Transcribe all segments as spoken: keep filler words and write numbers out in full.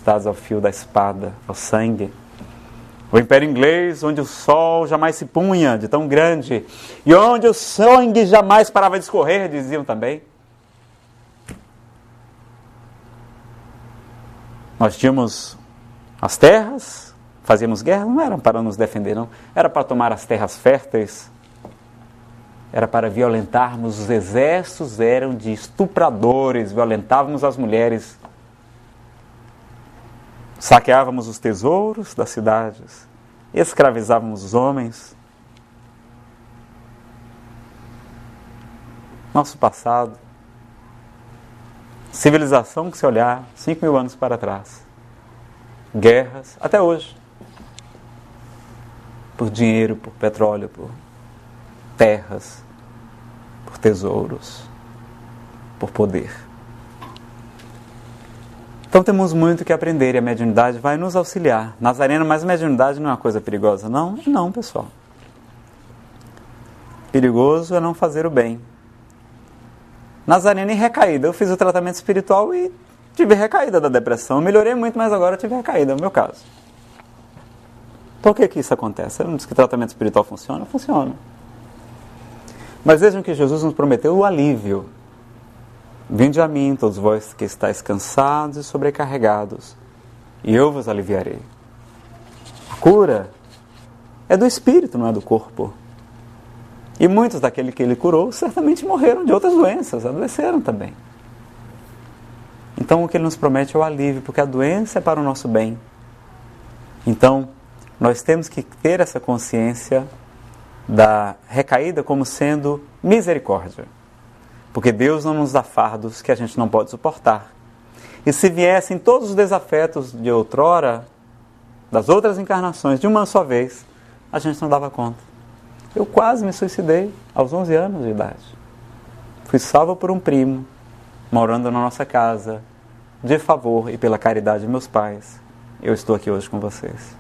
conquistados ao fio da espada, ao sangue. O Império Inglês, onde o sol jamais se punha de tão grande, e onde o sangue jamais parava de escorrer, diziam também. Nós tínhamos as terras, fazíamos guerra, não era para nos defender, não. Era para tomar as terras férteis, era para violentarmos. Os exércitos eram de estupradores, violentávamos as mulheres, saqueávamos os tesouros das cidades, escravizávamos os homens. Nosso passado, civilização que se olhar cinco mil anos para trás, guerras, até hoje, por dinheiro, por petróleo, por terras, por tesouros, por poder. Então temos muito que aprender e a mediunidade vai nos auxiliar. Nazareno, mas a mediunidade não é uma coisa perigosa, não? Não, pessoal. Perigoso é não fazer o bem. Nazareno e recaída. Eu fiz o tratamento espiritual e tive recaída da depressão. Eu melhorei muito, mas agora tive recaída, é o meu caso. Por que que isso acontece? Eu não disse que o tratamento espiritual funciona? Funciona. Mas vejam que Jesus nos prometeu o alívio. Vinde a mim, todos vós que estáis cansados e sobrecarregados, e eu vos aliviarei. A cura é do espírito, não é do corpo. E muitos daqueles que ele curou certamente morreram de outras doenças, adoeceram também. Então o que ele nos promete é o alívio, porque a doença é para o nosso bem. Então nós temos que ter essa consciência da recaída como sendo misericórdia. Porque Deus não nos dá fardos que a gente não pode suportar. E se viessem todos os desafetos de outrora, das outras encarnações, de uma só vez, a gente não dava conta. Eu quase me suicidei aos onze anos de idade. Fui salvo por um primo, morando na nossa casa, de favor e pela caridade de meus pais. Eu estou aqui hoje com vocês.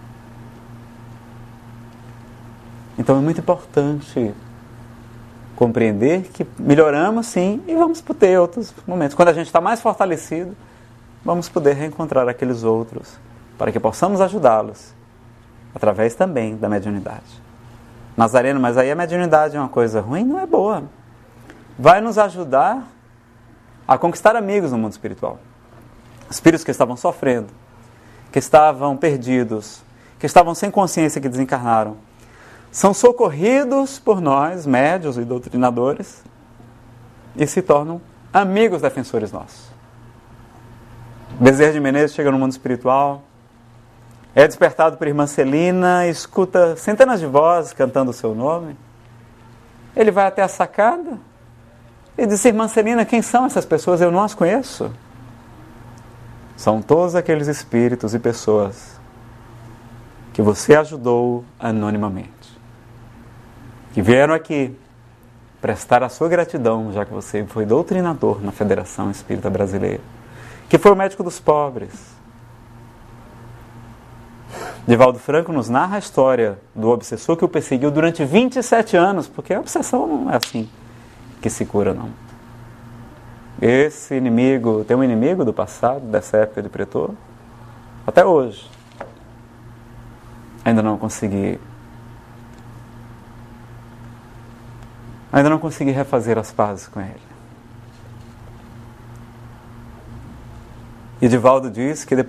Então é muito importante compreender que melhoramos sim e vamos ter outros momentos. Quando a gente está mais fortalecido, vamos poder reencontrar aqueles outros para que possamos ajudá-los através também da mediunidade. Nazareno, mas aí a mediunidade é uma coisa ruim? Não é boa. Vai nos ajudar a conquistar amigos no mundo espiritual. Espíritos que estavam sofrendo, que estavam perdidos, que estavam sem consciência, que desencarnaram, são socorridos por nós, médiuns e doutrinadores, e se tornam amigos defensores nossos. Bezerra de Menezes chega no mundo espiritual, é despertado por irmã Celina, escuta centenas de vozes cantando o seu nome. Ele vai até a sacada e diz: irmã Celina, quem são essas pessoas? Eu não as conheço. São todos aqueles espíritos e pessoas que você ajudou anonimamente, que vieram aqui prestar a sua gratidão, já que você foi doutrinador na Federação Espírita Brasileira, que foi o médico dos pobres. Divaldo Franco nos narra a história do obsessor que o perseguiu durante vinte e sete anos, porque a obsessão não é assim que se cura, não. Esse inimigo, tem um inimigo do passado, dessa época de pretor, até hoje. Ainda não consegui Ainda não consegui refazer as pazes com ele. E Divaldo diz que